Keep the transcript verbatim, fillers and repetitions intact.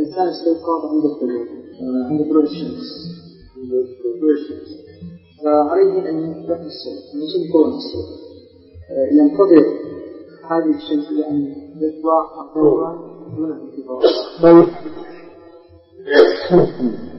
الإنسان استيقظ عند الطلوع عند طلوع الشمس عند طلوع الشمس فعليه أن ينتبه الصبح من يصير قرن الصبح ينتظر هذه الشمس لأن يطلع أقوى من الانتظار.